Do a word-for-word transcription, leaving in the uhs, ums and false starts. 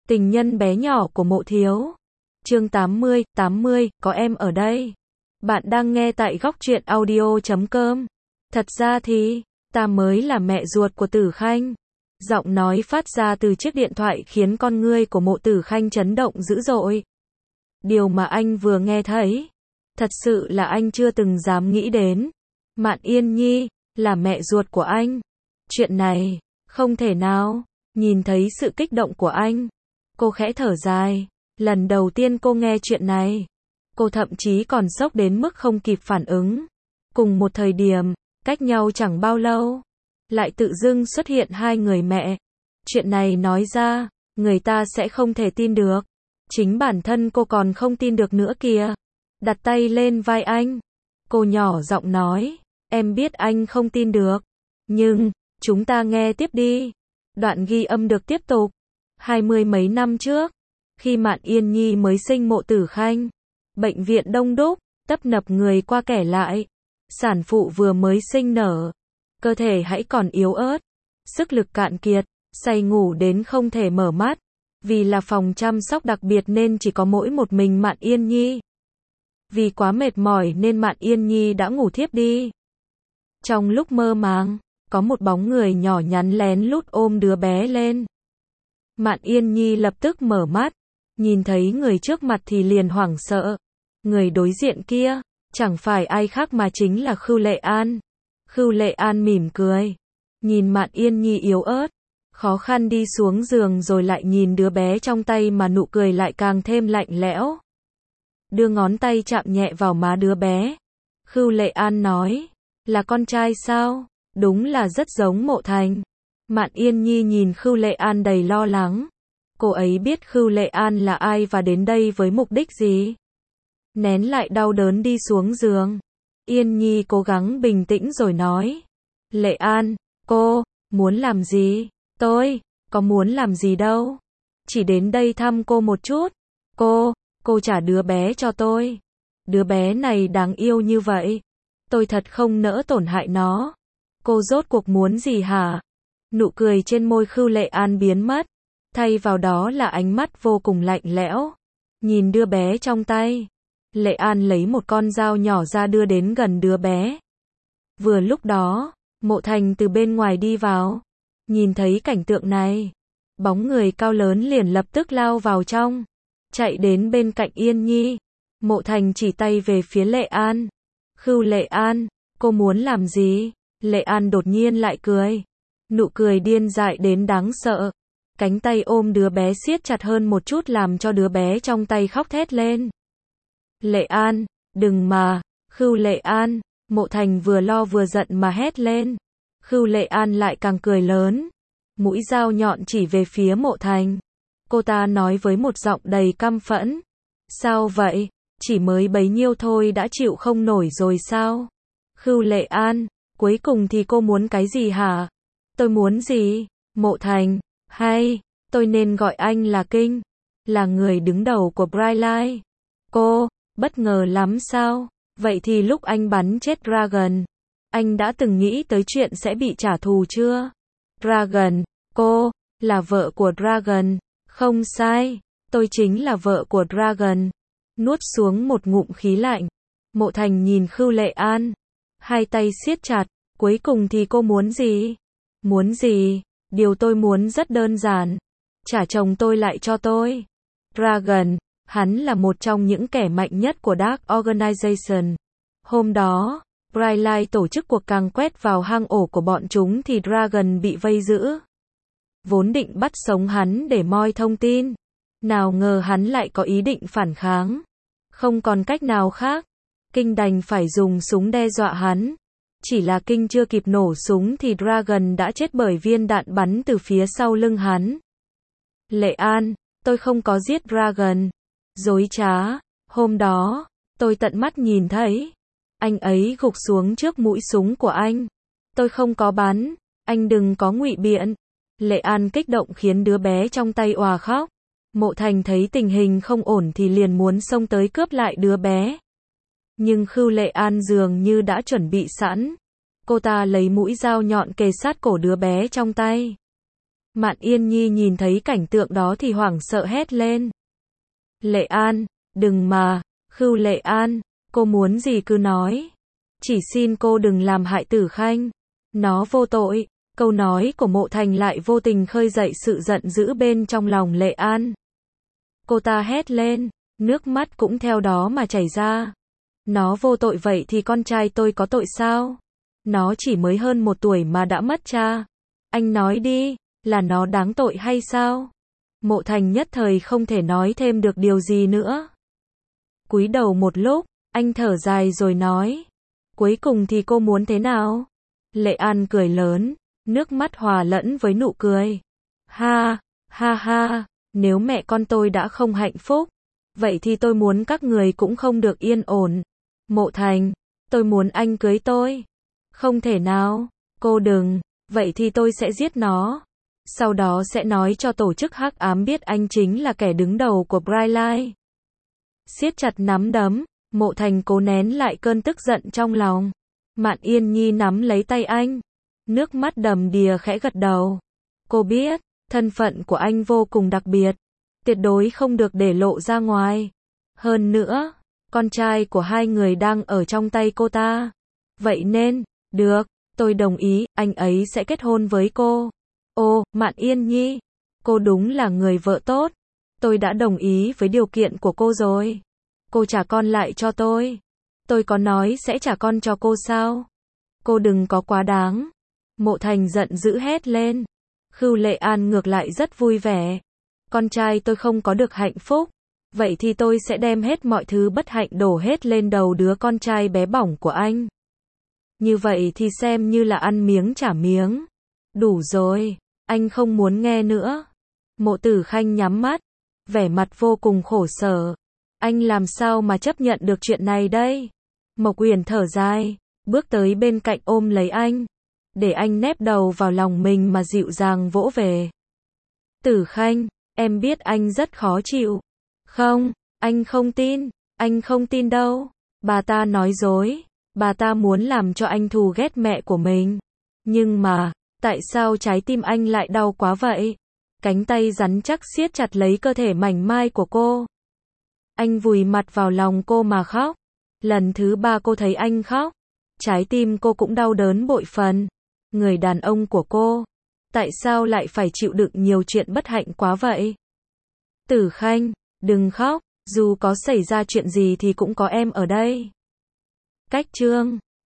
Tình nhân bé nhỏ của Mộ Thiếu. Chương tám mươi, tám mươi, có em ở đây. Bạn đang nghe tại góc truyện audio chấm com. Thật ra thì, ta mới là mẹ ruột của Tử Khanh. Giọng nói phát ra từ chiếc điện thoại khiến con ngươi của Mộ Tử Khanh chấn động dữ dội. Điều mà anh vừa nghe thấy, thật sự là anh chưa từng dám nghĩ đến. Mạn Yên Nhi, là mẹ ruột của anh. Chuyện này, không thể nào. Nhìn thấy sự kích động của anh, cô khẽ thở dài. Lần đầu tiên cô nghe chuyện này, cô thậm chí còn sốc đến mức không kịp phản ứng. Cùng một thời điểm, cách nhau chẳng bao lâu, lại tự dưng xuất hiện hai người mẹ. Chuyện này nói ra, người ta sẽ không thể tin được. Chính bản thân cô còn không tin được nữa kìa. Đặt tay lên vai anh, cô nhỏ giọng nói, em biết anh không tin được, nhưng, chúng ta nghe tiếp đi. Đoạn ghi âm được tiếp tục. Hai mươi mấy năm trước, khi Mạn Yên Nhi mới sinh Mộ Tử Khanh, bệnh viện đông đúc, tấp nập người qua kẻ lại. Sản phụ vừa mới sinh nở, cơ thể hãy còn yếu ớt, sức lực cạn kiệt, say ngủ đến không thể mở mắt. Vì là phòng chăm sóc đặc biệt nên chỉ có mỗi một mình Mạn Yên Nhi. Vì quá mệt mỏi nên Mạn Yên Nhi đã ngủ thiếp đi. Trong lúc mơ màng, có một bóng người nhỏ nhắn lén lút ôm đứa bé lên. Mạn Yên Nhi lập tức mở mắt, nhìn thấy người trước mặt thì liền hoảng sợ. Người đối diện kia, chẳng phải ai khác mà chính là Khưu Lệ An. Khưu Lệ An mỉm cười, nhìn Mạn Yên Nhi yếu ớt, khó khăn đi xuống giường rồi lại nhìn đứa bé trong tay mà nụ cười lại càng thêm lạnh lẽo. Đưa ngón tay chạm nhẹ vào má đứa bé. Khưu Lệ An nói, là con trai sao? Đúng là rất giống Mộ Thành. Mạn Yên Nhi nhìn Khưu Lệ An đầy lo lắng. Cô ấy biết Khưu Lệ An là ai và đến đây với mục đích gì. Nén lại đau đớn đi xuống giường. Yên Nhi cố gắng bình tĩnh rồi nói, Lệ An, cô, muốn làm gì? Tôi, có muốn làm gì đâu. Chỉ đến đây thăm cô một chút. Cô, cô trả đứa bé cho tôi. Đứa bé này đáng yêu như vậy. Tôi thật không nỡ tổn hại nó. Cô rốt cuộc muốn gì hả? Nụ cười trên môi Khưu Lệ An biến mất. Thay vào đó là ánh mắt vô cùng lạnh lẽo. Nhìn đứa bé trong tay. Lệ An lấy một con dao nhỏ ra đưa đến gần đứa bé. Vừa lúc đó, Mộ Thành từ bên ngoài đi vào. Nhìn thấy cảnh tượng này, bóng người cao lớn liền lập tức lao vào trong. Chạy đến bên cạnh Yên Nhi. Mộ Thành chỉ tay về phía Lệ An. Khưu Lệ An, cô muốn làm gì? Lệ An đột nhiên lại cười. Nụ cười điên dại đến đáng sợ. Cánh tay ôm đứa bé siết chặt hơn một chút làm cho đứa bé trong tay khóc thét lên. Lệ An, đừng mà. Khưu Lệ An, Mộ Thành vừa lo vừa giận mà hét lên. Khưu Lệ An lại càng cười lớn. Mũi dao nhọn chỉ về phía Mộ Thành. Cô ta nói với một giọng đầy căm phẫn. Sao vậy? Chỉ mới bấy nhiêu thôi đã chịu không nổi rồi sao? Khưu Lệ An, cuối cùng thì cô muốn cái gì hả? Tôi muốn gì? Mộ Thành, hay, tôi nên gọi anh là Kinh, là người đứng đầu của Brightlight. Cô, bất ngờ lắm sao? Vậy thì lúc anh bắn chết Dragon, anh đã từng nghĩ tới chuyện sẽ bị trả thù chưa? Dragon, cô, là vợ của Dragon, không sai, tôi chính là vợ của Dragon. Nuốt xuống một ngụm khí lạnh, Mộ Thành nhìn Khưu Lệ An, hai tay siết chặt, cuối cùng thì cô muốn gì? Muốn gì? Điều tôi muốn rất đơn giản, trả chồng tôi lại cho tôi. Dragon, hắn là một trong những kẻ mạnh nhất của Dark Organization. Hôm đó, Brightlight tổ chức cuộc càng quét vào hang ổ của bọn chúng thì Dragon bị vây giữ. Vốn định bắt sống hắn để moi thông tin, nào ngờ hắn lại có ý định phản kháng. Không còn cách nào khác, Kinh đành phải dùng súng đe dọa hắn. Chỉ là Kinh chưa kịp nổ súng thì Dragon đã chết bởi viên đạn bắn từ phía sau lưng hắn. Lệ An, tôi không có giết Dragon. Dối trá, hôm đó, tôi tận mắt nhìn thấy. Anh ấy gục xuống trước mũi súng của anh. Tôi không có bắn, anh đừng có ngụy biện. Lệ An kích động khiến đứa bé trong tay òa khóc. Mộ Thành thấy tình hình không ổn thì liền muốn xông tới cướp lại đứa bé. Nhưng Khưu Lệ An dường như đã chuẩn bị sẵn. Cô ta lấy mũi dao nhọn kề sát cổ đứa bé trong tay. Mạn Yên Nhi nhìn thấy cảnh tượng đó thì hoảng sợ hét lên. Lệ An, đừng mà, Khưu Lệ An, cô muốn gì cứ nói. Chỉ xin cô đừng làm hại Tử Khanh. Nó vô tội. Câu nói của Mộ Thành lại vô tình khơi dậy sự giận dữ bên trong lòng Lệ An. Cô ta hét lên, nước mắt cũng theo đó mà chảy ra. Nó vô tội vậy thì con trai tôi có tội sao? Nó chỉ mới hơn một tuổi mà đã mất cha. Anh nói đi, là nó đáng tội hay sao? Mộ Thành nhất thời không thể nói thêm được điều gì nữa. Cúi đầu một lúc, anh thở dài rồi nói. Cuối cùng thì cô muốn thế nào? Lệ An cười lớn, nước mắt hòa lẫn với nụ cười. Ha, ha ha, nếu mẹ con tôi đã không hạnh phúc, vậy thì tôi muốn các người cũng không được yên ổn. Mộ Thành, tôi muốn anh cưới tôi. Không thể nào, cô đừng, vậy thì tôi sẽ giết nó. Sau đó sẽ nói cho tổ chức hắc ám biết anh chính là kẻ đứng đầu của Brightlight. Siết chặt nắm đấm, Mộ Thành cố nén lại cơn tức giận trong lòng. Mạn Yên Nhi nắm lấy tay anh, nước mắt đầm đìa khẽ gật đầu. Cô biết, thân phận của anh vô cùng đặc biệt, tuyệt đối không được để lộ ra ngoài. Hơn nữa, con trai của hai người đang ở trong tay cô ta. Vậy nên, được, tôi đồng ý, anh ấy sẽ kết hôn với cô. Ô, Mạn Yên Nhi, cô đúng là người vợ tốt. Tôi đã đồng ý với điều kiện của cô rồi. Cô trả con lại cho tôi. Tôi có nói sẽ trả con cho cô sao? Cô đừng có quá đáng. Mộ Thành giận dữ hét lên. Khưu Lệ An ngược lại rất vui vẻ. Con trai tôi không có được hạnh phúc. Vậy thì tôi sẽ đem hết mọi thứ bất hạnh đổ hết lên đầu đứa con trai bé bỏng của anh. Như vậy thì xem như là ăn miếng trả miếng. Đủ rồi, anh không muốn nghe nữa. Mộ Tử Khanh nhắm mắt, vẻ mặt vô cùng khổ sở. Anh làm sao mà chấp nhận được chuyện này đây? Mộc Uyển thở dài, bước tới bên cạnh ôm lấy anh, để anh nép đầu vào lòng mình mà dịu dàng vỗ về. Tử Khanh, em biết anh rất khó chịu. Không, anh không tin, anh không tin đâu. Bà ta nói dối, bà ta muốn làm cho anh thù ghét mẹ của mình. Nhưng mà, tại sao trái tim anh lại đau quá vậy? Cánh tay rắn chắc siết chặt lấy cơ thể mảnh mai của cô. Anh vùi mặt vào lòng cô mà khóc. Lần thứ ba cô thấy anh khóc, trái tim cô cũng đau đớn bội phần. Người đàn ông của cô, tại sao lại phải chịu đựng nhiều chuyện bất hạnh quá vậy? Tử Khanh, đừng khóc, dù có xảy ra chuyện gì thì cũng có em ở đây. Cách chương